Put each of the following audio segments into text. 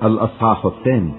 الأصحاح 2.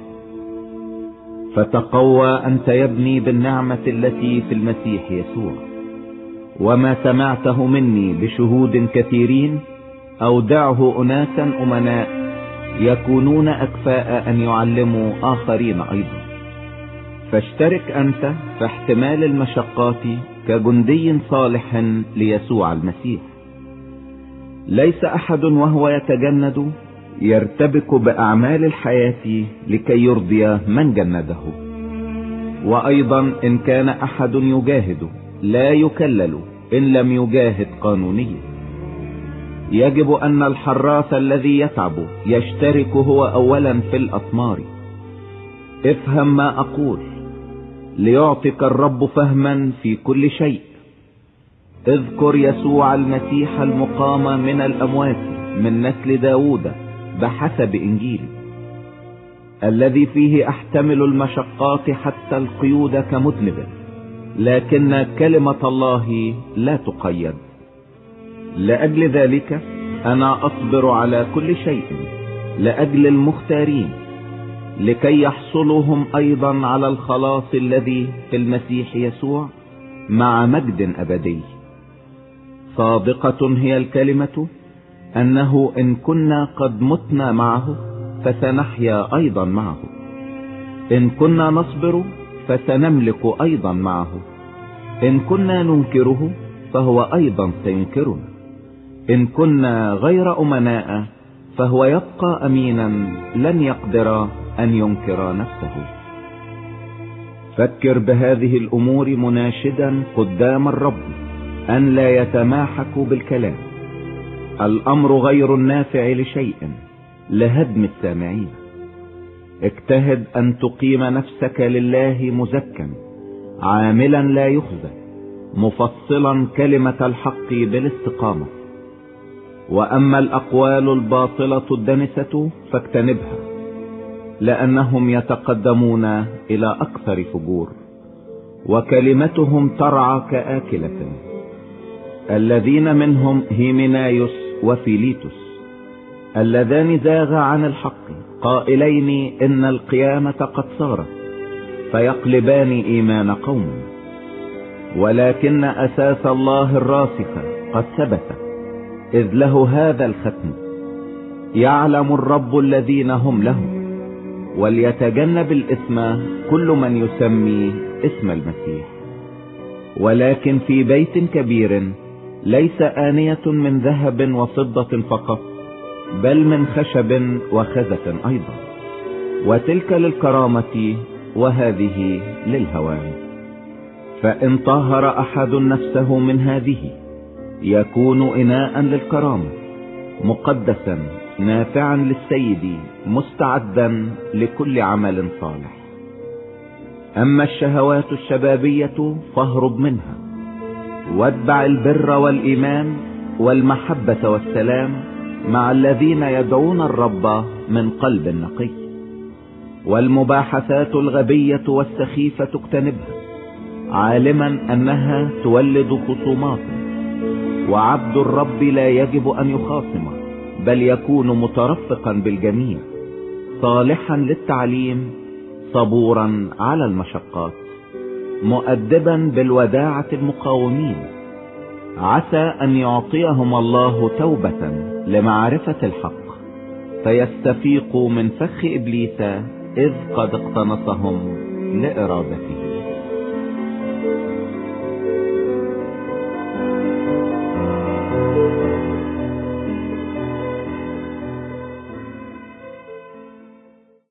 فتقوى أنت يا ابني بالنعمة التي في المسيح يسوع، وما سمعته مني بشهود كثيرين أودعه أناسا أمناء يكونون أكفاء أن يعلموا آخرين أيضا. فاشترك أنت في احتمال المشقات كجندي صالح ليسوع المسيح. ليس أحد وهو يتجند يرتبك بأعمال الحياة لكي يرضي من جنده. وأيضا إن كان أحد يجاهد لا يكلل إن لم يجاهد قانونيا. يجب أن الحراث الذي يتعب يشترك هو أولا في الأثمار. افهم ما أقول ليعطيك الرب فهما في كل شيء. اذكر يسوع المسيح المقام من الأموات من نسل داود بحسب إنجيلي، الذي فيه أحتمل المشقات حتى القيود كمذنب، لكن كلمة الله لا تقيد. لأجل ذلك أنا أصبر على كل شيء لأجل المختارين، لكي يحصلوا هم أيضا على الخلاص الذي في المسيح يسوع مع مجد أبدي. صادقة هي الكلمة أنه إن كنا قد متنا معه فسنحيا أيضا معه، إن كنا نصبر فسنملك أيضا معه، إن كنا ننكره فهو أيضا سينكرنا، إن كنا غير أمناء فهو يبقى أمينا لن يقدر أن ينكر نفسه. فكر بهذه الأمور مناشدا قدام الرب أن لا يتماحك بالكلام. الأمر غير النافع لشيء لهدم السامعين. اجتهد أن تقيم نفسك لله مزكا عاملا لا يخزى، مفصلا كلمة الحق بالاستقامة. وأما الأقوال الباطلة الدنسة فاجتنبها، لأنهم يتقدمون إلى أكثر فجور، وكلمتهم ترعى كآكلة. الذين منهم هيمنايوس وفيليتوس، اللذان زاغا عن الحق قائلين إن القيامة قد صارت، فيقلبان إيمان قوم. ولكن أساس الله الراسخ قد ثبت، إذ له هذا الختم: يعلم الرب الذين هم له، وليتجنب الإثم كل من يسمي اسم المسيح. ولكن في بيت كبير ليس آنية من ذهب وفضة فقط، بل من خشب وخزف أيضا، وتلك للكرامة وهذه للهوان. فإن طهر أحد نفسه من هذه يكون إناء للكرامة، مقدسا نافعا للسيد، مستعدا لكل عمل صالح. أما الشهوات الشبابية فاهرب منها، واتبع البر والإيمان والمحبة والسلام مع الذين يدعون الرب من قلب نقي. والمباحثات الغبية والسخيفة اجتنبها، عالما أنها تولد خصومات. وعبد الرب لا يجب أن يخاصم، بل يكون مترفقا بالجميع، صالحا للتعليم، صبورا على المشقات، مؤدبا بالوداعة المقاومين. عسى أن يعطيهم الله توبة لمعرفة الحق، فيستفيقوا من فخ إبليس إذ قد اقتنصهم لإرادته.